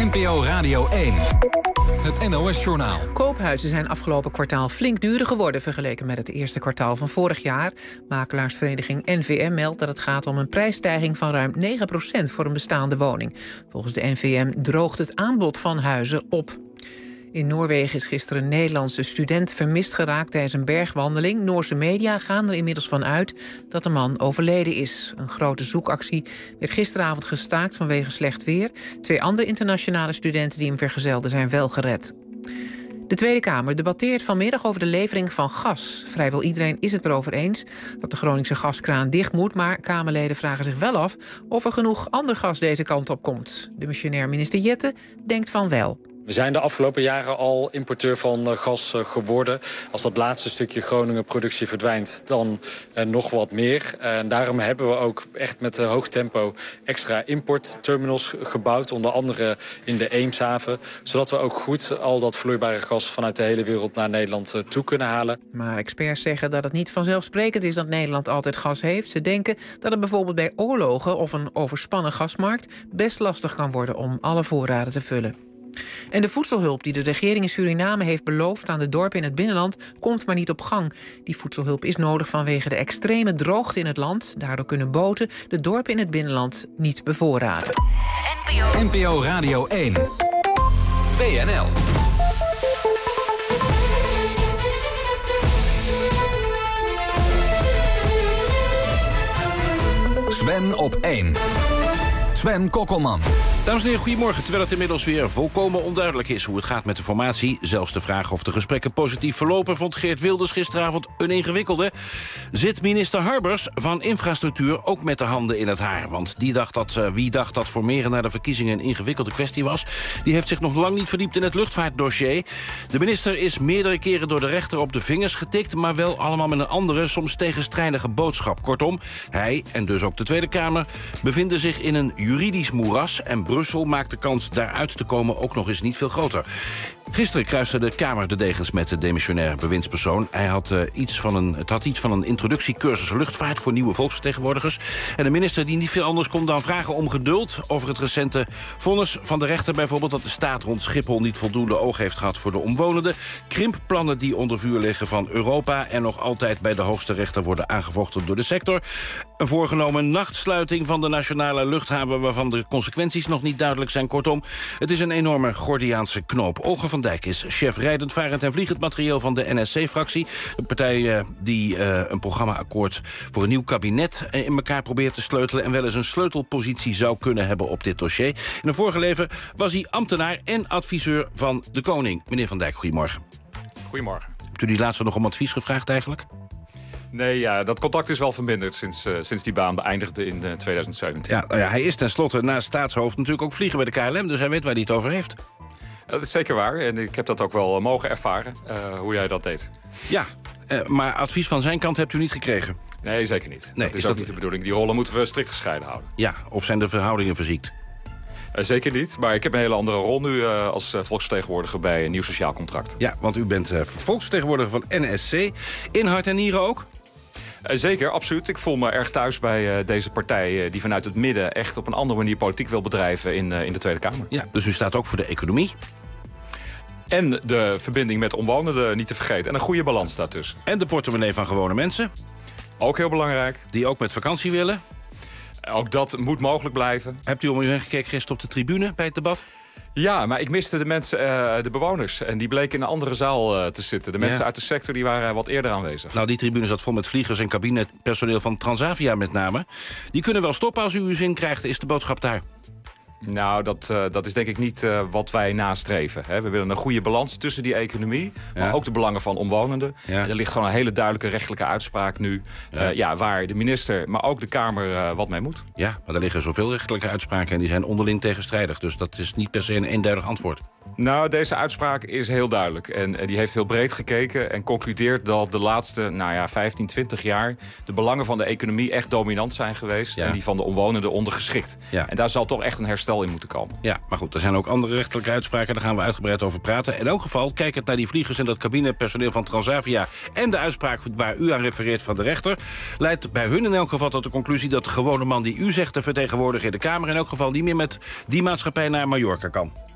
NPO Radio 1. Het NOS-journaal. Koophuizen zijn afgelopen kwartaal flink duurder geworden vergeleken met het eerste kwartaal van vorig jaar. Makelaarsvereniging NVM meldt dat het gaat om een prijsstijging van ruim 9% voor een bestaande woning. Volgens de NVM droogt het aanbod van huizen op. In Noorwegen is gisteren een Nederlandse student vermist geraakt tijdens een bergwandeling. Noorse media gaan er inmiddels van uit dat de man overleden is. Een grote zoekactie werd gisteravond gestaakt vanwege slecht weer. 2 andere internationale studenten die hem vergezelden zijn wel gered. De Tweede Kamer debatteert vanmiddag over de levering van gas. Vrijwel iedereen is het erover eens dat de Groningse gaskraan dicht moet, maar Kamerleden vragen zich wel af of er genoeg ander gas deze kant op komt. De missionair minister Jette denkt van wel. We zijn de afgelopen jaren al importeur van gas geworden. Als dat laatste stukje Groningen productie verdwijnt, dan nog wat meer. En daarom hebben we ook echt met hoog tempo extra importterminals gebouwd. Onder andere in de Eemshaven. Zodat we ook goed al dat vloeibare gas vanuit de hele wereld naar Nederland toe kunnen halen. Maar experts zeggen dat het niet vanzelfsprekend is dat Nederland altijd gas heeft. Ze denken dat het bijvoorbeeld bij oorlogen of een overspannen gasmarkt best lastig kan worden om alle voorraden te vullen. En de voedselhulp die de regering in Suriname heeft beloofd aan de dorpen in het binnenland komt maar niet op gang. Die voedselhulp is nodig vanwege de extreme droogte in het land. Daardoor kunnen boten de dorpen in het binnenland niet bevoorraden. NPO Radio 1. WNL. Sven op 1. Sven Kokkelman. Dames en heren, goedemorgen. Terwijl het inmiddels weer volkomen onduidelijk is hoe het gaat met de formatie, zelfs de vraag of de gesprekken positief verlopen, vond Geert Wilders gisteravond een ingewikkelde. Zit minister Harbers van Infrastructuur ook met de handen in het haar? Want wie dacht dat formeren na de verkiezingen een ingewikkelde kwestie was, die heeft zich nog lang niet verdiept in het luchtvaartdossier. De minister is meerdere keren door de rechter op de vingers getikt, maar wel allemaal met een andere, soms tegenstrijdige boodschap. Kortom, hij en dus ook de Tweede Kamer bevinden zich in een juridisch moeras en Brussel maakt de kans daaruit te komen ook nog eens niet veel groter. Gisteren kruiste de Kamer de degens met de demissionair bewindspersoon. Het had iets van een introductiecursus luchtvaart voor nieuwe volksvertegenwoordigers. En de minister die niet veel anders kon dan vragen om geduld over het recente vonnis van de rechter. Bijvoorbeeld dat de staat rond Schiphol niet voldoende oog heeft gehad voor de omwonenden. Krimpplannen die onder vuur liggen van Europa en nog altijd bij de hoogste rechter worden aangevochten door de sector. Een voorgenomen nachtsluiting van de nationale luchthaven waarvan de consequenties nog niet duidelijk zijn. Kortom, het is een enorme Gordiaanse knoop. Olga van Dijk is chef rijdend, varend en vliegend materieel van de NSC-fractie. De partij die een programmaakkoord voor een nieuw kabinet in elkaar probeert te sleutelen en wel eens een sleutelpositie zou kunnen hebben op dit dossier. In een vorige leven was hij ambtenaar en adviseur van de koning. Meneer Van Dijk, goedemorgen. Goedemorgen. Hebt u die laatste nog om advies gevraagd eigenlijk? Nee, ja, dat contact is wel verminderd sinds die baan beëindigde in 2017. Ja, nou ja, hij is tenslotte naast staatshoofd natuurlijk ook vlieger bij de KLM, dus hij weet waar hij het over heeft. Dat is zeker waar en ik heb dat ook wel mogen ervaren, hoe jij dat deed. Ja, maar advies van zijn kant hebt u niet gekregen? Nee, zeker niet. Nee, dat is ook niet de bedoeling. Die rollen moeten we strikt gescheiden houden. Ja, of zijn de verhoudingen verziekt? Zeker niet, maar ik heb een hele andere rol nu als volksvertegenwoordiger bij een nieuw sociaal contract. Ja, want u bent volksvertegenwoordiger van NSC. In hart en nieren ook? Zeker, absoluut. Ik voel me erg thuis bij deze partij die vanuit het midden echt op een andere manier politiek wil bedrijven in de Tweede Kamer. Ja, dus u staat ook voor de economie? En de verbinding met omwonenden niet te vergeten. En een goede balans daartussen. En de portemonnee van gewone mensen? Ook heel belangrijk. Die ook met vakantie willen? Ook dat moet mogelijk blijven. Hebt u om u heen gekeken gisteren op de tribune bij het debat? Ja, maar ik miste de mensen, de bewoners. En die bleken in een andere zaal te zitten. De mensen uit de sector die waren wat eerder aanwezig. Nou, die tribune zat vol met vliegers en cabinepersoneel van Transavia met name. Die kunnen wel stoppen als u uw zin krijgt. Is de boodschap daar? Nou, dat is denk ik niet wat wij nastreven. Hè. We willen een goede balans tussen die economie, maar ook de belangen van omwonenden. Ja. En er ligt gewoon een hele duidelijke rechtelijke uitspraak nu, waar de minister, maar ook de Kamer wat mee moet. Ja, maar er liggen zoveel rechtelijke uitspraken en die zijn onderling tegenstrijdig. Dus dat is niet per se een eenduidig antwoord. Nou, deze uitspraak is heel duidelijk. En die heeft heel breed gekeken en concludeert dat de laatste 15, 20 jaar de belangen van de economie echt dominant zijn geweest. Ja. En die van de omwonenden ondergeschikt. Ja. En daar zal toch echt een herstel in moeten komen. Ja, maar goed, er zijn ook andere rechtelijke uitspraken. Daar gaan we uitgebreid over praten. In elk geval, kijkend naar die vliegers en dat cabinepersoneel van Transavia en de uitspraak waar u aan refereert van de rechter, leidt bij hun in elk geval tot de conclusie dat de gewone man die u zegt te vertegenwoordigen in de Kamer in elk geval niet meer met die maatschappij naar Mallorca kan.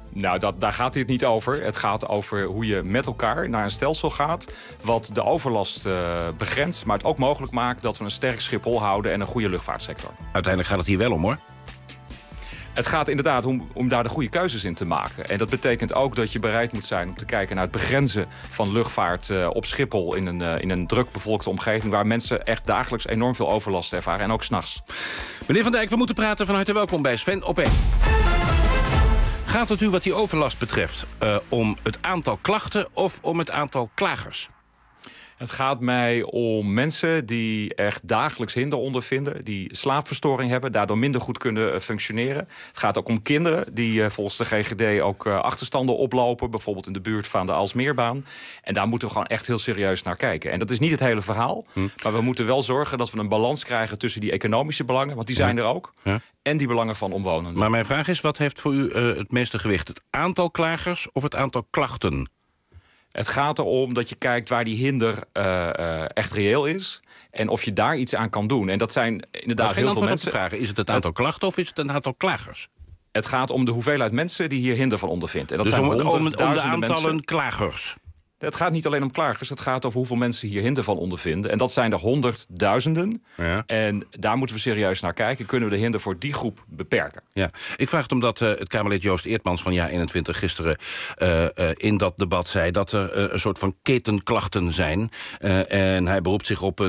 Nou, daar gaat het niet over. Het gaat over hoe je met elkaar naar een stelsel gaat... wat de overlast begrenst, maar het ook mogelijk maakt... dat we een sterk Schiphol houden en een goede luchtvaartsector. Uiteindelijk gaat het hier wel om, hoor. Het gaat inderdaad om daar de goede keuzes in te maken. En dat betekent ook dat je bereid moet zijn om te kijken naar het begrenzen van luchtvaart op Schiphol... in een druk bevolkte omgeving waar mensen echt dagelijks enorm veel overlast ervaren. En ook 's nachts. Meneer Van Dijk, we moeten praten. Van harte welkom bij Sven op 1. Gaat het u wat die overlast betreft om het aantal klachten of om het aantal klagers? Het gaat mij om mensen die echt dagelijks hinder ondervinden... die slaapverstoring hebben, daardoor minder goed kunnen functioneren. Het gaat ook om kinderen die volgens de GGD ook achterstanden oplopen... bijvoorbeeld in de buurt van de Aalsmeerbaan. En daar moeten we gewoon echt heel serieus naar kijken. En dat is niet het hele verhaal, maar we moeten wel zorgen... dat we een balans krijgen tussen die economische belangen... want die zijn er ook, en die belangen van omwonenden. Maar mijn vraag is, wat heeft voor u het meeste gewicht? Het aantal klagers of het aantal klachten? Het gaat erom dat je kijkt waar die hinder echt reëel is... en of je daar iets aan kan doen. En dat zijn inderdaad heel veel mensen. Vragen. Is het het aantal klachten of is het een aantal klagers? Het gaat om de hoeveelheid mensen die hier hinder van ondervindt. En dat dus zijn om de aantallen klagers? Het gaat niet alleen om klagers. Het gaat over hoeveel mensen hier hinder van ondervinden. En dat zijn er honderdduizenden. Ja. En daar moeten we serieus naar kijken. Kunnen we de hinder voor die groep beperken? Ja. Ik vraag het omdat het Kamerlid Joost Eertmans van JA21 gisteren in dat debat zei... dat er een soort van ketenklachten zijn. En hij beroept zich op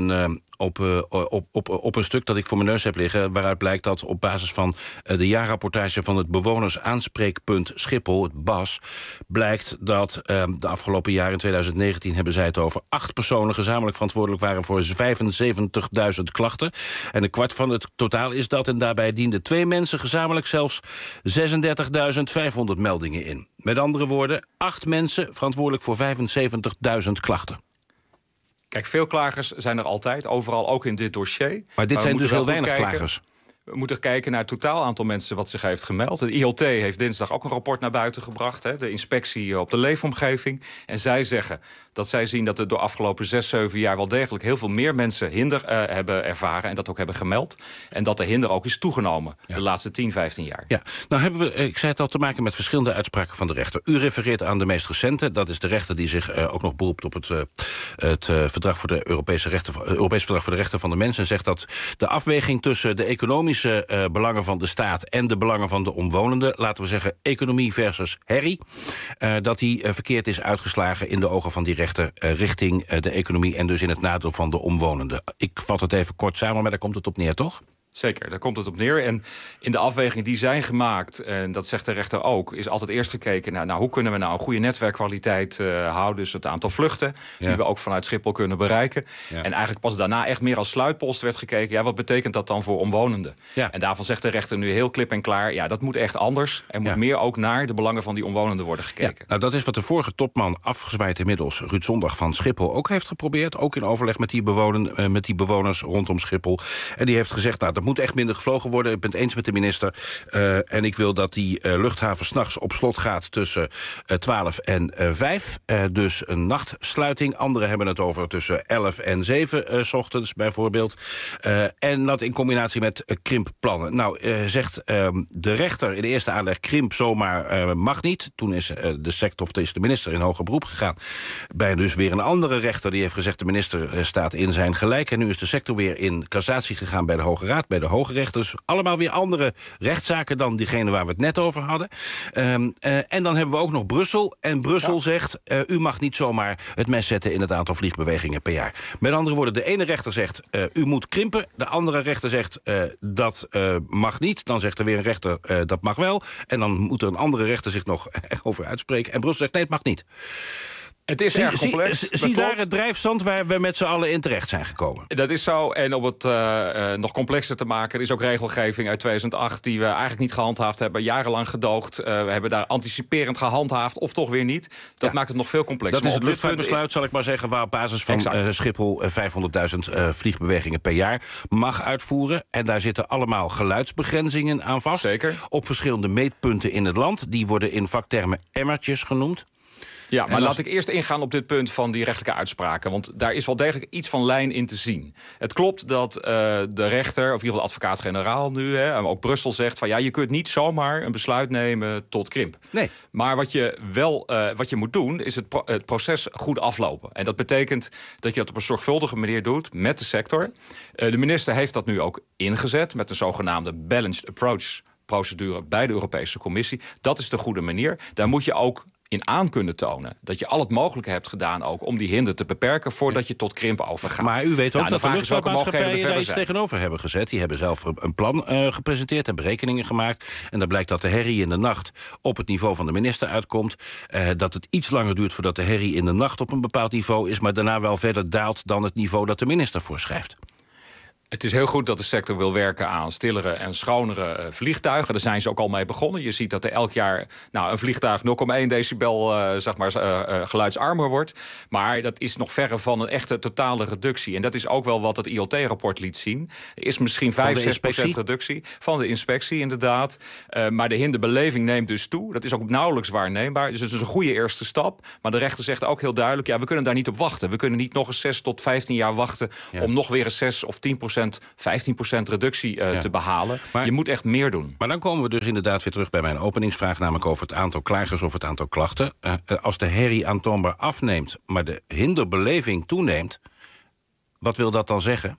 een stuk dat ik voor mijn neus heb liggen... waaruit blijkt dat op basis van de jaarrapportage van het Bewonersaanspreekpunt Schiphol, het BAS... blijkt dat de afgelopen jaren in 2019 hebben zij het over 8 personen... gezamenlijk verantwoordelijk waren voor 75.000 klachten. En een kwart van het totaal is dat. En daarbij dienden 2 mensen gezamenlijk zelfs 36.500 meldingen in. Met andere woorden, 8 mensen verantwoordelijk voor 75.000 klachten. Kijk, veel klagers zijn er altijd, overal ook in dit dossier. Maar dit zijn dus heel weinig klagers. We moeten kijken naar het totaal aantal mensen wat zich heeft gemeld. Het ILT heeft dinsdag ook een rapport naar buiten gebracht. De inspectie op de leefomgeving. En zij zeggen dat zij zien dat er door afgelopen 6-7 jaar... wel degelijk heel veel meer mensen hinder hebben ervaren... en dat ook hebben gemeld. En dat de hinder ook is toegenomen de laatste 10-15 jaar. Ja, nou hebben we, ik zei het al, te maken met verschillende uitspraken van de rechter. U refereert aan de meest recente. Dat is de rechter die zich ook nog beroept op het verdrag voor de Europese Verdrag voor de Rechten van de Mens... en zegt dat de afweging tussen de economische belangen van de staat... en de belangen van de omwonenden, laten we zeggen economie versus herrie... dat die verkeerd is uitgeslagen in de ogen van die rechter... richting de economie en dus in het nadeel van de omwonenden. Ik vat het even kort samen, maar daar komt het op neer, toch? Zeker, daar komt het op neer. En in de afwegingen die zijn gemaakt, en dat zegt de rechter ook... is altijd eerst gekeken naar hoe kunnen we nou een goede netwerkkwaliteit houden... dus het aantal vluchten die we ook vanuit Schiphol kunnen bereiken. Ja. En eigenlijk pas daarna echt meer als sluitpost werd gekeken... wat betekent dat dan voor omwonenden? Ja. En daarvan zegt de rechter nu heel klip en klaar... dat moet echt anders. Er moet meer ook naar de belangen van die omwonenden worden gekeken. Ja. Nou, dat is wat de vorige topman, afgezwaaid inmiddels... Ruud Zondag van Schiphol ook heeft geprobeerd. Ook in overleg met die bewoners rondom Schiphol. En die heeft gezegd, dat moet echt minder gevlogen worden. Ik ben het eens met de minister. En ik wil dat die luchthaven 's nachts op slot gaat tussen 12 en 5. Dus een nachtsluiting. Anderen hebben het over tussen 11 en 7 's ochtends bijvoorbeeld. En dat in combinatie met krimpplannen. Nou, zegt de rechter in de eerste aanleg... krimp zomaar mag niet. Toen is de minister in hoger beroep gegaan. Bij dus weer een andere rechter die heeft gezegd... de minister staat in zijn gelijk. En nu is de sector weer in cassatie gegaan bij de Hoge Raad... bij de Hoge Rechters. Allemaal weer andere rechtszaken dan diegene waar we het net over hadden. En dan hebben we ook nog Brussel. En Brussel zegt, u mag niet zomaar het mes zetten... in het aantal vliegbewegingen per jaar. Met andere woorden, de ene rechter zegt, u moet krimpen. De andere rechter zegt, dat mag niet. Dan zegt er weer een rechter, dat mag wel. En dan moet er een andere rechter zich nog over uitspreken. En Brussel zegt, nee, het mag niet. Het is erg complex. Zie daar het drijfstand waar we met z'n allen in terecht zijn gekomen. Dat is zo. En om het nog complexer te maken... er is ook regelgeving uit 2008 die we eigenlijk niet gehandhaafd hebben. Jarenlang gedoogd. We hebben daar anticiperend gehandhaafd of toch weer niet. Dat maakt het nog veel complexer. Dat is het luchtvaartbesluit, zal ik maar zeggen... waar op basis van Schiphol 500.000 vliegbewegingen per jaar mag uitvoeren. En daar zitten allemaal geluidsbegrenzingen aan vast. Zeker. Op verschillende meetpunten in het land. Die worden in vaktermen emmertjes genoemd. Ja, maar laat ik eerst ingaan op dit punt van die rechtelijke uitspraken. Want daar is wel degelijk iets van lijn in te zien. Het klopt dat de rechter, of in ieder geval de advocaat-generaal nu, ook Brussel zegt van ja, je kunt niet zomaar een besluit nemen tot krimp. Nee. Maar wat je moet doen, is het proces goed aflopen. En dat betekent dat je dat op een zorgvuldige manier doet met de sector. De minister heeft dat nu ook ingezet met een zogenaamde balanced approach procedure bij de Europese Commissie. Dat is de goede manier. Daar moet je ook in aan kunnen tonen dat je al het mogelijke hebt gedaan ook om die hinder te beperken voordat je tot krimp overgaat. Maar u weet ook dat de luchtvaartmaatschappijen daar iets tegenover hebben gezet. Die hebben zelf een plan gepresenteerd en berekeningen gemaakt. En dan blijkt dat de herrie in de nacht op het niveau van de minister uitkomt. Dat het iets langer duurt voordat de herrie in de nacht op een bepaald niveau is, maar daarna wel verder daalt dan het niveau dat de minister voorschrijft. Het is heel goed dat de sector wil werken aan stillere en schonere vliegtuigen. Daar zijn ze ook al mee begonnen. Je ziet dat er elk jaar een vliegtuig 0,1 decibel geluidsarmer wordt. Maar dat is nog verre van een echte totale reductie. En dat is ook wel wat het ILT-rapport liet zien. Er is misschien 5-6% reductie van de inspectie, inderdaad. Maar de hinderbeleving neemt dus toe. Dat is ook nauwelijks waarneembaar. Dus het is een goede eerste stap. Maar de rechter zegt ook heel duidelijk, ja, we kunnen daar niet op wachten. We kunnen niet nog eens 6 tot 15 jaar wachten om nog weer een 6 of 10%, 15% reductie te behalen. Maar je moet echt meer doen. Maar dan komen we dus inderdaad weer terug bij mijn openingsvraag, namelijk over het aantal klagers of het aantal klachten. Als de herrie aantoonbaar afneemt, maar de hinderbeleving toeneemt, wat wil dat dan zeggen?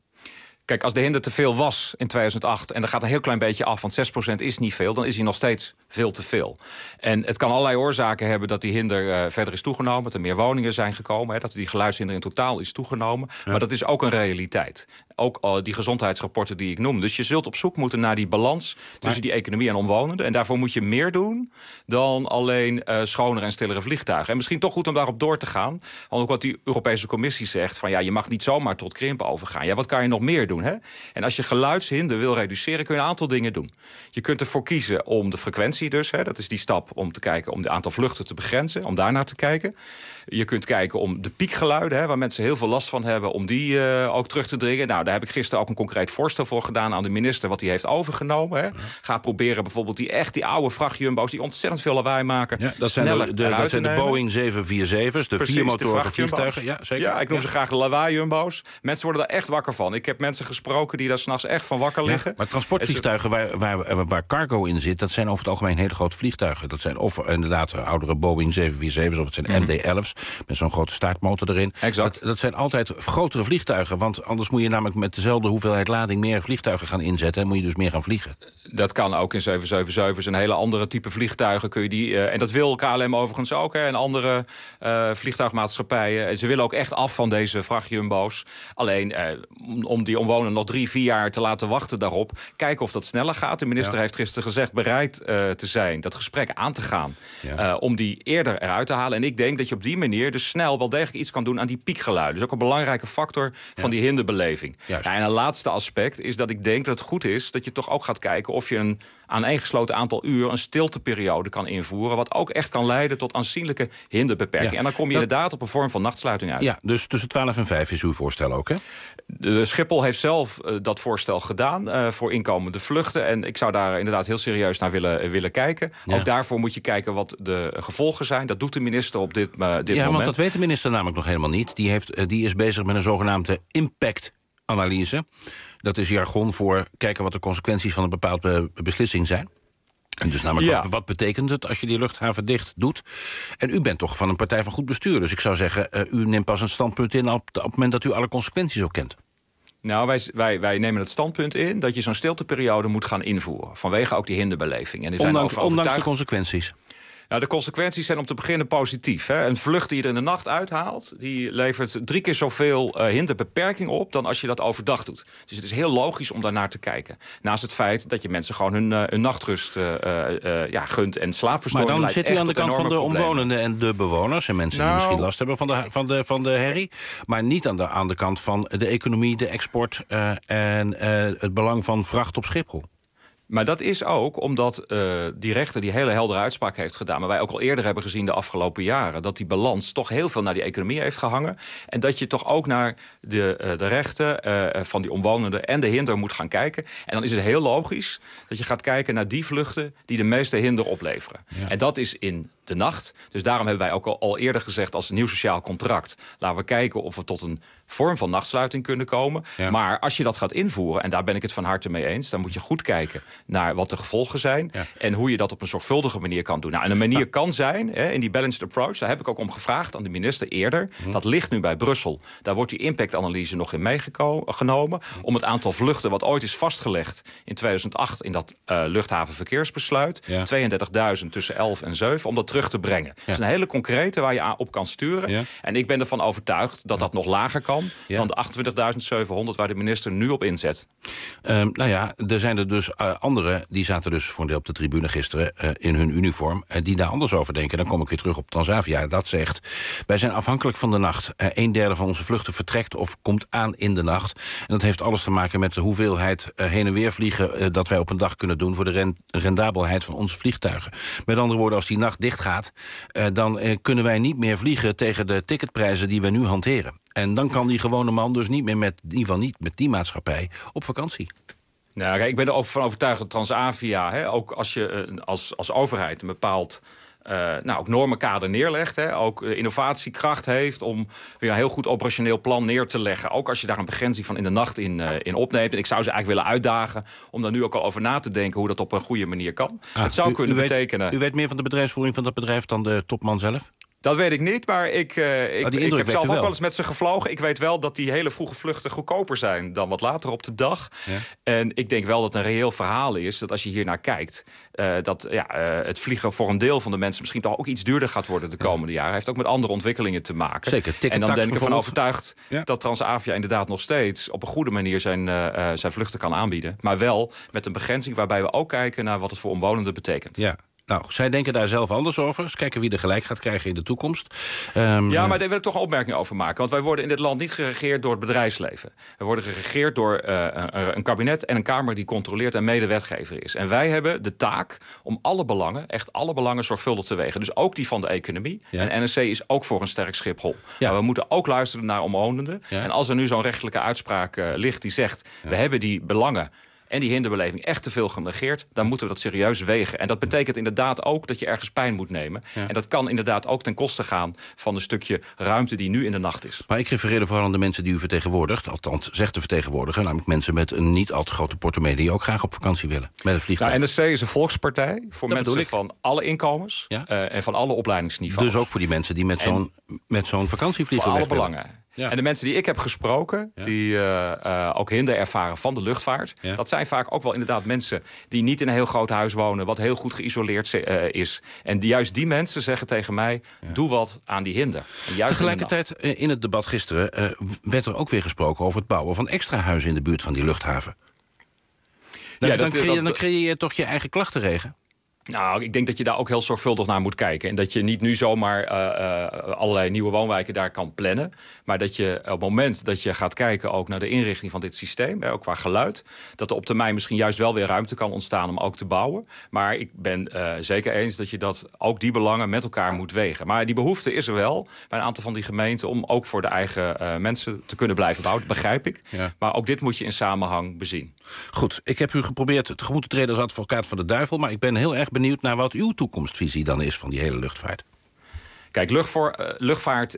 Kijk, als de hinder te veel was in 2008... en er gaat een heel klein beetje af, want 6% is niet veel... dan is hij nog steeds veel te veel. En het kan allerlei oorzaken hebben dat die hinder verder is toegenomen... dat er meer woningen zijn gekomen, dat die geluidshinder in totaal is toegenomen. Ja. Maar dat is ook een realiteit. Ook die gezondheidsrapporten die ik noem. Dus je zult op zoek moeten naar die balans tussen die economie en omwonenden. En daarvoor moet je meer doen dan alleen schonere en stillere vliegtuigen. En misschien toch goed om daarop door te gaan. Want ook wat die Europese Commissie zegt, van ja, je mag niet zomaar tot krimp overgaan. Ja, wat kan je nog meer doen? Hè? En als je geluidshinder wil reduceren, kun je een aantal dingen doen. Je kunt ervoor kiezen om de frequentie dus, dat is die stap om te kijken om het aantal vluchten te begrenzen, om daarnaar te kijken. Je kunt kijken om de piekgeluiden, waar mensen heel veel last van hebben, om die ook terug te dringen. Nou, daar heb ik gisteren ook een concreet voorstel voor gedaan aan de minister, wat hij heeft overgenomen. Hè. Ga proberen bijvoorbeeld die oude vrachtjumbo's, die ontzettend veel lawaai maken. Ja, dat zijn de Boeing 747's, de viermotorige vliegtuigen. Ja, zeker. Ja, ik noem ze graag de lawaai-jumbo's. Mensen worden daar echt wakker van. Ik heb mensen gesproken die daar 's nachts echt van wakker liggen. Maar transportvliegtuigen waar cargo in zit, dat zijn over het algemeen hele grote vliegtuigen. Dat zijn of inderdaad oudere Boeing 747's of het zijn MD-11's met zo'n grote staartmotor erin. Exact. Dat zijn altijd grotere vliegtuigen, want anders moet je namelijk met dezelfde hoeveelheid lading meer vliegtuigen gaan inzetten en moet je dus meer gaan vliegen. Dat kan ook in 777's. Een hele andere type vliegtuigen kun je die... en dat wil KLM overigens ook, en andere vliegtuigmaatschappijen. Ze willen ook echt af van deze vrachtjumbo's. Alleen om die omwonenden nog 3-4 jaar te laten wachten daarop, kijken of dat sneller gaat. De minister heeft gisteren gezegd bereid te zijn dat gesprek aan te gaan om die eerder eruit te halen. En ik denk dat je op die manier dus snel wel degelijk iets kan doen aan die piekgeluiden. Dus ook een belangrijke factor van die hinderbeleving. En een laatste aspect is dat ik denk dat het goed is dat je toch ook gaat kijken of je een aaneengesloten aantal uur een stilteperiode kan invoeren, wat ook echt kan leiden tot aanzienlijke hinderbeperking. En dan kom je inderdaad op een vorm van nachtsluiting uit. Ja, dus tussen 12 en 5 is uw voorstel ook, hè? De Schiphol heeft zelf dat voorstel gedaan voor inkomende vluchten. En ik zou daar inderdaad heel serieus naar willen kijken. Ja. Ook daarvoor moet je kijken wat de gevolgen zijn. Dat doet de minister op dit moment. Ja, want dat weet de minister namelijk nog helemaal niet. Die is bezig met een zogenaamde impact-analyse. Dat is jargon voor kijken wat de consequenties van een bepaalde beslissing zijn. En dus namelijk, wat betekent het als je die luchthaven dicht doet? En u bent toch van een partij van goed bestuur. Dus ik zou zeggen, u neemt pas een standpunt in op het moment dat u alle consequenties ook kent. Nou, wij nemen het standpunt in dat je zo'n stilteperiode moet gaan invoeren. Vanwege ook die hinderbeleving. En ondanks de consequenties. Nou, de consequenties zijn om te beginnen positief. Hè. Een vlucht die je er in de nacht uithaalt, die levert 3 keer zoveel hinderbeperking op dan als je dat overdag doet. Dus het is heel logisch om daarnaar te kijken. Naast het feit dat je mensen gewoon hun nachtrust gunt en slaapverstoring. Maar dan zit u aan de kant van de omwonenden en de bewoners en mensen die misschien last hebben van de herrie. Maar niet aan de kant van de economie, de export en het belang van vracht op Schiphol. Maar dat is ook omdat die rechter die hele heldere uitspraak heeft gedaan. Maar wij ook al eerder hebben gezien de afgelopen jaren, dat die balans toch heel veel naar die economie heeft gehangen. En dat je toch ook naar de rechten van die omwonenden en de hinder moet gaan kijken. En dan is het heel logisch dat je gaat kijken naar die vluchten die de meeste hinder opleveren. Ja. En dat is in de nacht. Dus daarom hebben wij ook al eerder gezegd als een nieuw sociaal contract, laten we kijken of we tot een vorm van nachtsluiting kunnen komen. Ja. Maar als je dat gaat invoeren, en daar ben ik het van harte mee eens, dan moet je goed kijken naar wat de gevolgen zijn en hoe je dat op een zorgvuldige manier kan doen. Nou, en een manier kan zijn, in die balanced approach, daar heb ik ook om gevraagd aan de minister eerder. Dat ligt nu bij Brussel. Daar wordt die impactanalyse nog in meegenomen om het aantal vluchten wat ooit is vastgelegd in 2008 in dat luchthavenverkeersbesluit, 32.000 tussen 11 en 7, om dat terug te brengen. Dat is een hele concrete waar je op kan sturen. Ja. En ik ben ervan overtuigd dat dat nog lager kan dan de 28.700 waar de minister nu op inzet. Nou ja, er zijn er dus anderen, die zaten dus voor een deel op de tribune gisteren in hun uniform, die daar anders over denken. Dan kom ik weer terug op Transavia. Dat zegt, wij zijn afhankelijk van de nacht. 1/3 van onze vluchten vertrekt of komt aan in de nacht. En dat heeft alles te maken met de hoeveelheid heen en weer vliegen dat wij op een dag kunnen doen voor de rendabelheid van onze vliegtuigen. Met andere woorden, als die nacht dicht gaat, dan kunnen wij niet meer vliegen tegen de ticketprijzen die we nu hanteren. En dan kan die gewone man dus niet meer in ieder geval niet met die maatschappij op vakantie. Nou, kijk, ik ben ervan overtuigd dat Transavia, ook als je als overheid een bepaald ook normenkader neerlegt, ook innovatiekracht heeft om weer een heel goed operationeel plan neer te leggen. Ook als je daar een begrenzing van in de nacht in opneemt. En ik zou ze eigenlijk willen uitdagen om daar nu ook al over na te denken hoe dat op een goede manier kan. Het zou kunnen betekenen. U weet meer van de bedrijfsvoering van dat bedrijf dan de topman zelf? Dat weet ik niet, maar ik heb zelf ook wel eens met ze gevlogen. Ik weet wel dat die hele vroege vluchten goedkoper zijn dan wat later op de dag. Ja. En ik denk wel dat een reëel verhaal is dat als je hier naar kijkt, dat het vliegen voor een deel van de mensen misschien toch ook iets duurder gaat worden de komende jaren. Heeft ook met andere ontwikkelingen te maken. Zeker. En dan ben ik ervan overtuigd dat Transavia inderdaad nog steeds op een goede manier zijn vluchten kan aanbieden. Maar wel met een begrenzing waarbij we ook kijken naar wat het voor omwonenden betekent. Ja. Nou, zij denken daar zelf anders over. Dus kijken wie er gelijk gaat krijgen in de toekomst. Ja, maar daar wil ik toch een opmerking over maken. Want wij worden in dit land niet geregeerd door het bedrijfsleven. We worden geregeerd door een kabinet en een Kamer die controleert en medewetgever is. En wij hebben de taak om alle belangen, echt alle belangen, zorgvuldig te wegen. Dus ook die van de economie. Ja. En NSC is ook voor een sterk Schiphol. Ja. Maar we moeten ook luisteren naar omwonenden. Ja. En als er nu zo'n rechtelijke uitspraak ligt die zegt, we hebben die belangen en die hinderbeleving echt te veel genegeerd, dan moeten we dat serieus wegen. En dat betekent inderdaad ook dat je ergens pijn moet nemen. Ja. En dat kan inderdaad ook ten koste gaan van een stukje ruimte die nu in de nacht is. Maar ik refereerde vooral aan de mensen die u vertegenwoordigt, althans zegt te vertegenwoordigen, namelijk mensen met een niet al te grote portemonnee die ook graag op vakantie willen met een vliegtuig. Nou, NSC is een volkspartij voor dat mensen van alle inkomens en van alle opleidingsniveaus. Dus ook voor die mensen die met zo'n vakantievlieger voor alle belangen. Ja. En de mensen die ik heb gesproken, die ook hinder ervaren van de luchtvaart, dat zijn vaak ook wel inderdaad mensen die niet in een heel groot huis wonen, wat heel goed geïsoleerd is. En juist die mensen zeggen tegen mij, doe wat aan die hinder. En juist tegelijkertijd in het debat gisteren werd er ook weer gesproken over het bouwen van extra huizen in de buurt van die luchthaven. Dan creëer je toch je eigen klachtenregen? Nou, ik denk dat je daar ook heel zorgvuldig naar moet kijken. En dat je niet nu zomaar allerlei nieuwe woonwijken daar kan plannen. Maar dat je op het moment dat je gaat kijken ook naar de inrichting van dit systeem, ook qua geluid, dat er op termijn misschien juist wel weer ruimte kan ontstaan om ook te bouwen. Maar ik ben zeker eens dat je ook die belangen met elkaar moet wegen. Maar die behoefte is er wel bij een aantal van die gemeenten om ook voor de eigen mensen te kunnen blijven bouwen. Dat begrijp ik. Ja. Maar ook dit moet je in samenhang bezien. Goed, ik heb u geprobeerd tegemoet te treden als advocaat van de duivel, maar ik ben heel erg benieuwd naar wat uw toekomstvisie dan is van die hele luchtvaart. Kijk, luchtvaart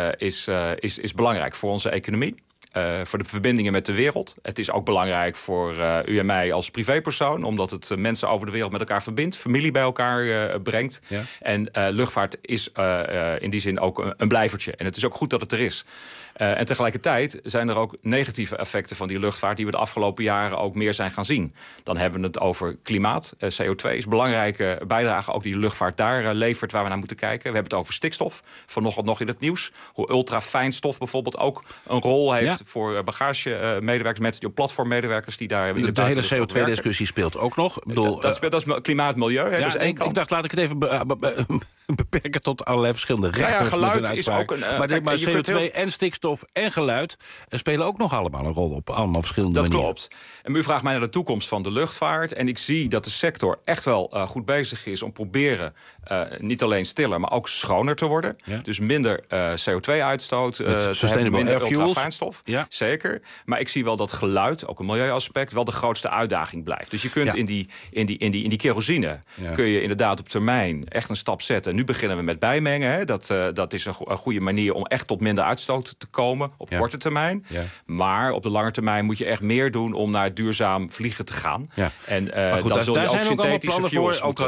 is belangrijk voor onze economie. Voor de verbindingen met de wereld. Het is ook belangrijk voor u en mij als privépersoon, omdat het mensen over de wereld met elkaar verbindt, familie bij elkaar brengt. Ja. En luchtvaart is in die zin ook een blijvertje. En het is ook goed dat het er is. En tegelijkertijd zijn er ook negatieve effecten van die luchtvaart die we de afgelopen jaren ook meer zijn gaan zien. Dan hebben we het over klimaat. CO2 is een belangrijke bijdrage ook die de luchtvaart daar levert waar we naar moeten kijken. We hebben het over stikstof. Vanochtend nog in het nieuws. Hoe ultrafijnstof bijvoorbeeld ook een rol heeft voor bagagemedewerkers, mensen die op platformmedewerkers die daar in de hele CO2-discussie speelt ook nog. Dat is klimaat, milieu. Ja, dus ik dacht, laat ik het even beperken beperken tot allerlei verschillende rechters. Geluid is ook een... maar CO2 en stikstof en geluid spelen ook nog allemaal een rol op allemaal verschillende manieren. Dat klopt. En u vraagt mij naar de toekomst van de luchtvaart. En ik zie dat de sector echt wel goed bezig is om proberen niet alleen stiller, maar ook schoner te worden. Ja. Dus minder CO2-uitstoot. Sustainable air fuels. Fijnstof. Ja. Zeker. Maar ik zie wel dat geluid, ook een milieuaspect, wel de grootste uitdaging blijft. Dus je kunt in die kerosine kun je inderdaad op termijn echt een stap zetten. Nu beginnen we met bijmengen. Hè. Dat is een goede manier om echt tot minder uitstoot te komen op korte termijn. Ja. Maar op de lange termijn moet je echt meer doen om naar duurzaam vliegen te gaan. Ja. En maar goed, daar zijn ook allemaal plannen voor. Ook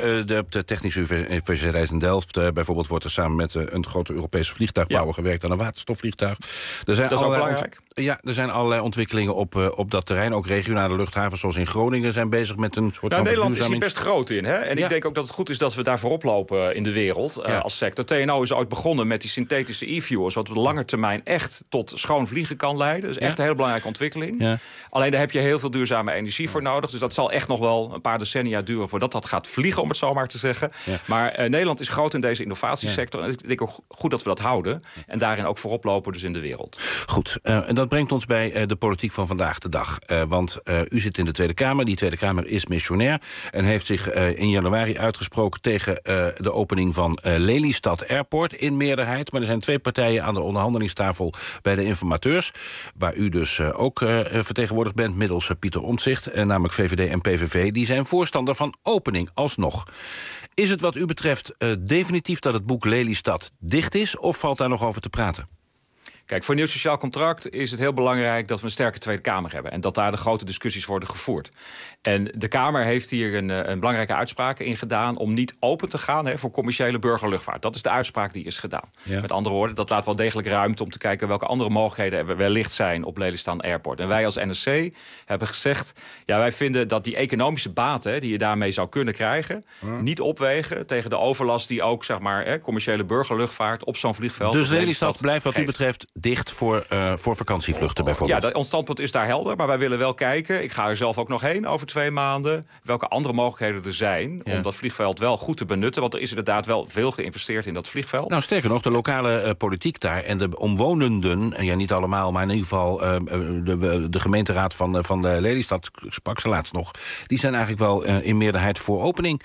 de Technische Universiteit in Delft bijvoorbeeld wordt er samen met een grote Europese vliegtuigbouwer gewerkt aan een waterstofvliegtuig. Dat is ook belangrijk. Ja, er zijn allerlei ontwikkelingen op dat terrein. Ook regionale luchthavens zoals in Groningen zijn bezig met een soort van Nederland is hier best groot in. Hè? En ik denk ook dat het goed is dat we daar voorop lopen in de wereld als sector. TNO is ooit begonnen met die synthetische e-fuels, wat op de lange termijn echt tot schoon vliegen kan leiden. Dat is echt een heel belangrijke ontwikkeling. Ja. Alleen daar heb je heel veel duurzame energie voor nodig. Dus dat zal echt nog wel een paar decennia duren voordat dat gaat vliegen, om het zo maar te zeggen. Ja. Maar Nederland is groot in deze innovatiesector. En ik denk ook goed dat we dat houden. En daarin ook voorop lopen dus in de wereld. Goed, en dat brengt ons bij de politiek van vandaag de dag. Want u zit in de Tweede Kamer. Die Tweede Kamer is missionair. En heeft zich in januari uitgesproken tegen de opening van Lelystad Airport in meerderheid. Maar er zijn 2 partijen aan de onderhandelingstafel bij de informateurs. Waar u dus ook vertegenwoordigd bent middels Pieter Omtzigt. Namelijk VVD en PVV. Die zijn voorstander van opening alsnog. Is het wat u betreft definitief dat het boek Lelystad dicht is? Of valt daar nog over te praten? Kijk, voor een nieuw sociaal contract is het heel belangrijk dat we een sterke Tweede Kamer hebben. En dat daar de grote discussies worden gevoerd. En de Kamer heeft hier een belangrijke uitspraak in gedaan om niet open te gaan voor commerciële burgerluchtvaart. Dat is de uitspraak die is gedaan. Ja. Met andere woorden, dat laat wel degelijk ruimte om te kijken welke andere mogelijkheden er wellicht zijn op Lelystad Airport. En wij als NSC hebben gezegd, wij vinden dat die economische baten die je daarmee zou kunnen krijgen, niet opwegen tegen de overlast die ook commerciële burgerluchtvaart op zo'n vliegveld. Dus Lelystad blijft wat u betreft dicht voor vakantievluchten bijvoorbeeld? Ja, ons standpunt is daar helder, maar wij willen wel kijken. Ik ga er zelf ook nog heen over 2 maanden. Welke andere mogelijkheden er zijn om dat vliegveld wel goed te benutten. Want er is inderdaad wel veel geïnvesteerd in dat vliegveld. Nou, sterker nog, de lokale politiek daar en de omwonenden, en niet allemaal, maar in ieder geval de gemeenteraad van de Lelystad, sprak ze laatst nog, die zijn eigenlijk wel in meerderheid voor opening.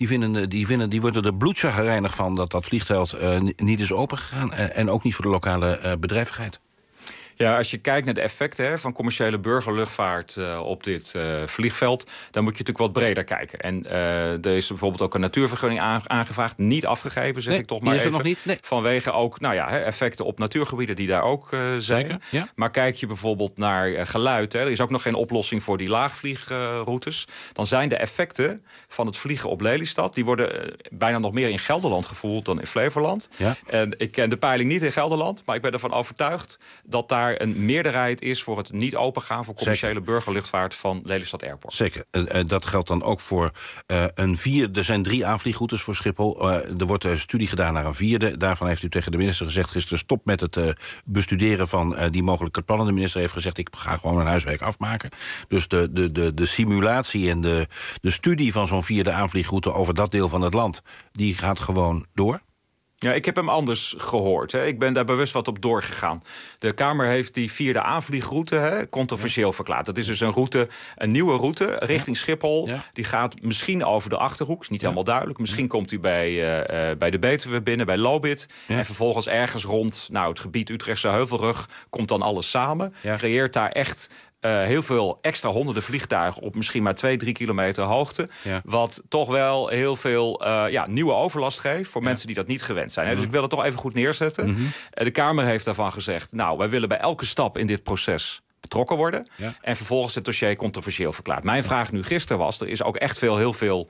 Die worden er bloedchagrijnig van dat vliegveld niet is opengegaan. En ook niet voor de lokale bedrijvigheid. Ja, als je kijkt naar de effecten van commerciële burgerluchtvaart op dit vliegveld, dan moet je natuurlijk wat breder kijken. En er is bijvoorbeeld ook een natuurvergunning aangevraagd, niet afgegeven, zeg ik toch maar even. Nog niet? Nee. Vanwege ook effecten op natuurgebieden die daar ook zijn. Zeker, ja. Maar kijk je bijvoorbeeld naar geluid, er is ook nog geen oplossing voor die laagvliegroutes. Dan zijn de effecten van het vliegen op Lelystad, die worden bijna nog meer in Gelderland gevoeld dan in Flevoland. Ja. En ik ken de peiling niet in Gelderland, maar ik ben ervan overtuigd dat daar een meerderheid is voor het niet opengaan voor commerciële burgerluchtvaart van Lelystad Airport. Zeker. Dat geldt dan ook voor een 4. Er zijn 3 aanvliegroutes voor Schiphol. Er wordt een studie gedaan naar een 4e. Daarvan heeft u tegen de minister gezegd gisteren, stop met het bestuderen van die mogelijke plannen. De minister heeft gezegd, ik ga gewoon mijn huiswerk afmaken. Dus de simulatie en de studie van zo'n 4e aanvliegroute over dat deel van het land, die gaat gewoon door. Ja, ik heb hem anders gehoord. Ik ben daar bewust wat op doorgegaan. De Kamer heeft die 4e aanvliegroute controversieel verklaard. Dat is dus een nieuwe route richting Schiphol. Ja. Die gaat misschien over de Achterhoek, is niet helemaal duidelijk. Misschien komt hij bij de Betuwe binnen, bij Lobit. Ja. En vervolgens ergens rond het gebied Utrechtse Heuvelrug komt dan alles samen. Ja. Creëert daar echt heel veel extra honderden vliegtuigen op misschien maar 2-3 kilometer hoogte. Ja. Wat toch wel heel veel nieuwe overlast geeft voor mensen die dat niet gewend zijn. Dus ik wil het toch even goed neerzetten. De Kamer heeft daarvan gezegd, wij willen bij elke stap in dit proces betrokken worden. Ja. En vervolgens het dossier controversieel verklaard. Mijn vraag nu gisteren was, er is ook echt heel veel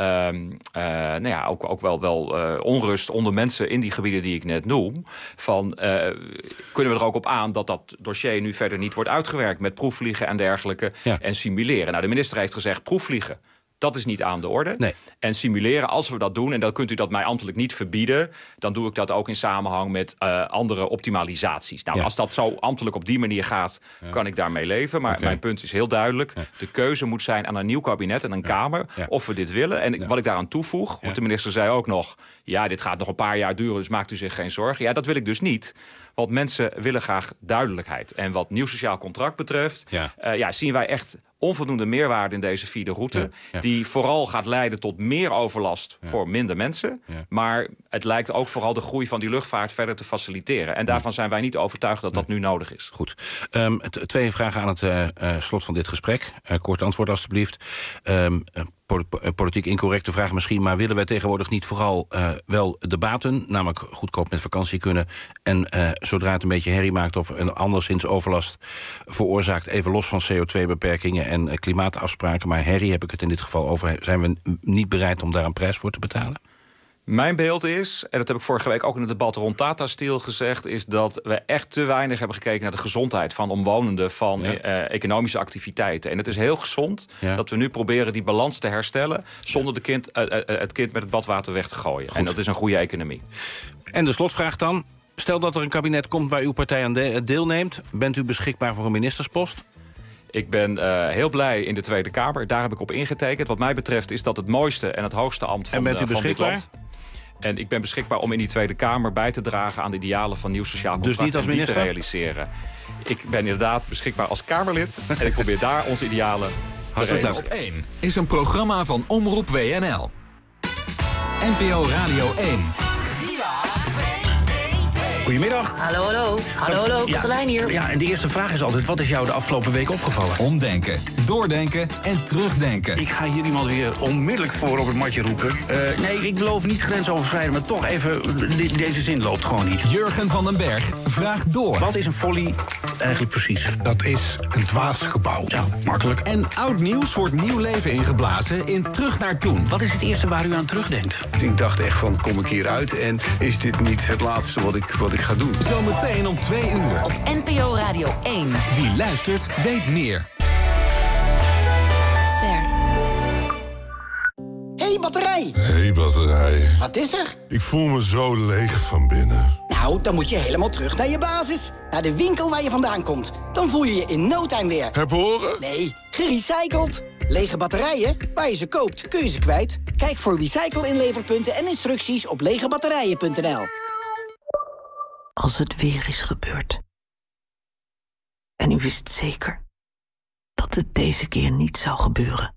ook wel onrust onder mensen in die gebieden die ik net noem. Kunnen we er ook op aan dat dossier nu verder niet wordt uitgewerkt met proefvliegen en dergelijke en simuleren. Nou, de minister heeft gezegd, proefvliegen Dat is niet aan de orde. Nee. En simuleren, als we dat doen, en dan kunt u dat mij ambtelijk niet verbieden, dan doe ik dat ook in samenhang met andere optimalisaties. Nou, als dat zo ambtelijk op die manier gaat, kan ik daarmee leven. Maar mijn punt is heel duidelijk. De keuze moet zijn aan een nieuw kabinet en een Kamer of we dit willen. En wat ik daaraan toevoeg, want de minister zei ook nog, dit gaat nog een paar jaar duren, dus maakt u zich geen zorgen. Ja, dat wil ik dus niet. Want mensen willen graag duidelijkheid. En wat nieuw sociaal contract betreft, zien wij echt onvoldoende meerwaarde in deze vierde route. Die vooral gaat leiden tot meer overlast voor minder mensen. Maar het lijkt ook vooral de groei van die luchtvaart verder te faciliteren. En daarvan zijn wij niet overtuigd dat dat nu nodig is. Goed. 2 vragen aan het slot van dit gesprek. Kort antwoord alstublieft. Politiek incorrecte vraag misschien, maar willen wij tegenwoordig niet vooral wel de baten, namelijk goedkoop met vakantie kunnen, en zodra het een beetje herrie maakt of een anderszins overlast veroorzaakt, even los van CO2-beperkingen en klimaatafspraken, maar herrie heb ik het in dit geval over, zijn we niet bereid om daar een prijs voor te betalen? Mijn beeld is, en dat heb ik vorige week ook in het debat rond Tata Steel gezegd, is dat we echt te weinig hebben gekeken naar de gezondheid van omwonenden, van economische activiteiten. En het is heel gezond dat we nu proberen die balans te herstellen zonder het kind met het badwater weg te gooien. Goed. En dat is een goede economie. En de slotvraag dan. Stel dat er een kabinet komt waar uw partij aan deelneemt. Bent u beschikbaar voor een ministerspost? Ik ben heel blij in de Tweede Kamer. Daar heb ik op ingetekend. Wat mij betreft is dat het mooiste en het hoogste ambt van dit land. En ik ben beschikbaar om in die Tweede Kamer bij te dragen aan de idealen van nieuw sociaal contract. Dus niet als minister? Te realiseren. Ik ben inderdaad beschikbaar als Kamerlid. En ik probeer daar onze idealen te realiseren. Op 1 is een programma van Omroep WNL. NPO Radio 1. Goedemiddag. Hallo, Katelijn hier. Ja, en de eerste vraag is altijd, wat is jou de afgelopen week opgevallen? Omdenken, doordenken en terugdenken. Ik ga hier iemand weer onmiddellijk voor op het matje roepen. Nee, ik beloof niet grensoverschrijdend, maar toch even, deze zin loopt gewoon niet. Jurgen van den Berg vraagt door. Wat is een folly eigenlijk precies? Dat is een dwaas gebouw. Ja, makkelijk. En oud nieuws wordt nieuw leven ingeblazen in Terug naar Toen. Wat is het eerste waar u aan terugdenkt? Ik dacht echt van, kom ik hier uit en is dit niet het laatste wat ik ga doen? Zometeen om 2 uur. Op NPO Radio 1. Wie luistert, weet meer. Ster. Hey, batterij. Hey, batterij. Wat is er? Ik voel me zo leeg van binnen. Nou, dan moet je helemaal terug naar je basis. Naar de winkel waar je vandaan komt. Dan voel je je in no time weer. Herboren? Nee, gerecycled. Lege batterijen, waar je ze koopt, kun je ze kwijt. Kijk voor recycle-inleverpunten en instructies op legebatterijen.nl. Als het weer is gebeurd. En u wist zeker dat het deze keer niet zou gebeuren.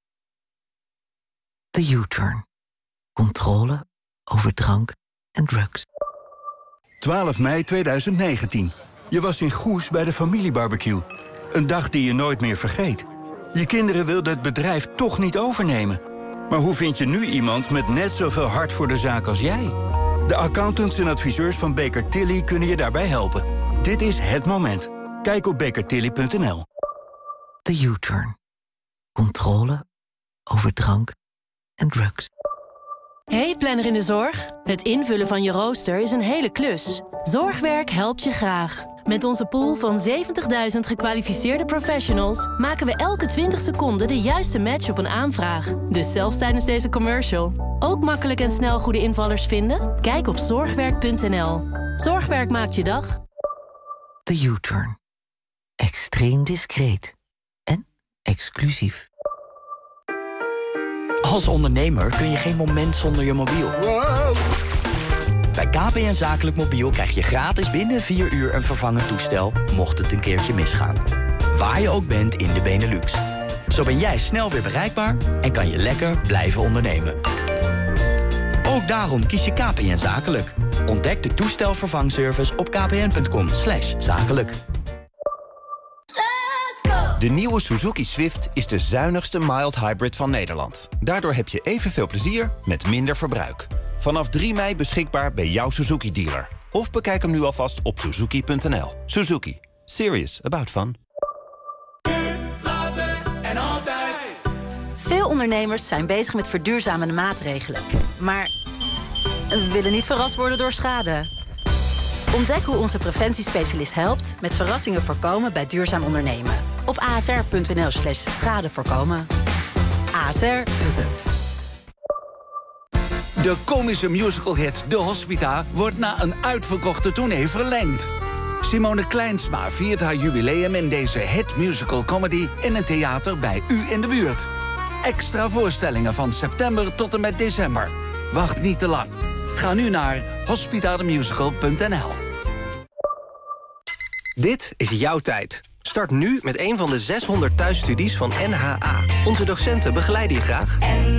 De U-turn. Controle over drank en drugs. 12 mei 2019. Je was in Goes bij de familiebarbecue. Een dag die je nooit meer vergeet. Je kinderen wilden het bedrijf toch niet overnemen. Maar hoe vind je nu iemand met net zoveel hart voor de zaak als jij? De accountants en adviseurs van Baker Tilly kunnen je daarbij helpen. Dit is het moment. Kijk op bakertilly.nl. De U-turn. Controle over drank en drugs. Hey planner in de zorg. Het invullen van je rooster is een hele klus. Zorgwerk helpt je graag. Met onze pool van 70.000 gekwalificeerde professionals maken we elke 20 seconden de juiste match op een aanvraag. Dus zelfs tijdens deze commercial. Ook makkelijk en snel goede invallers vinden? Kijk op zorgwerk.nl. Zorgwerk maakt je dag. De U-turn. Extreem discreet. En exclusief. Als ondernemer kun je geen moment zonder je mobiel. Wow. Bij KPN Zakelijk Mobiel krijg je gratis binnen 4 uur een vervangend toestel, mocht het een keertje misgaan. Waar je ook bent in de Benelux. Zo ben jij snel weer bereikbaar en kan je lekker blijven ondernemen. Ook daarom kies je KPN Zakelijk. Ontdek de toestelvervangservice op kpn.com/zakelijk. De nieuwe Suzuki Swift is de zuinigste mild hybrid van Nederland. Daardoor heb je evenveel plezier met minder verbruik. Vanaf 3 mei beschikbaar bij jouw Suzuki-dealer. Of bekijk hem nu alvast op suzuki.nl. Suzuki. Serious about fun. Veel ondernemers zijn bezig met verduurzamende maatregelen. Maar we willen niet verrast worden door schade. Ontdek hoe onze preventiespecialist helpt met verrassingen voorkomen bij duurzaam ondernemen. Op asr.nl/schade voorkomen. ASR doet het. De komische musicalhit De Hospita wordt na een uitverkochte tournee verlengd. Simone Kleinsma viert haar jubileum in deze hit musical comedy in een theater bij u in de buurt. Extra voorstellingen van september tot en met december. Wacht niet te lang. Ga nu naar hospitathemusical.nl. Dit is jouw tijd. Start nu met een van de 600 thuisstudies van NHA. Onze docenten begeleiden je graag.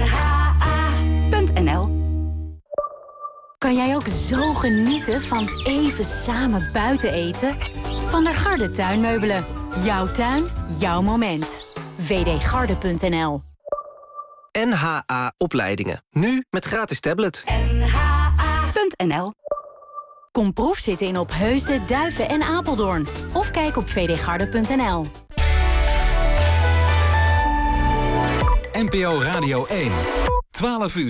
NHA.nl. Kan jij ook zo genieten van even samen buiten eten? Van der Garde tuinmeubelen. Jouw tuin, jouw moment. vdgarde.nl. NHA Opleidingen. Nu met gratis tablet. NHA.nl. Kom proefzitten in Opheusden, Duiven en Apeldoorn. Of kijk op vdgarde.nl. NPO Radio 1. 12 uur.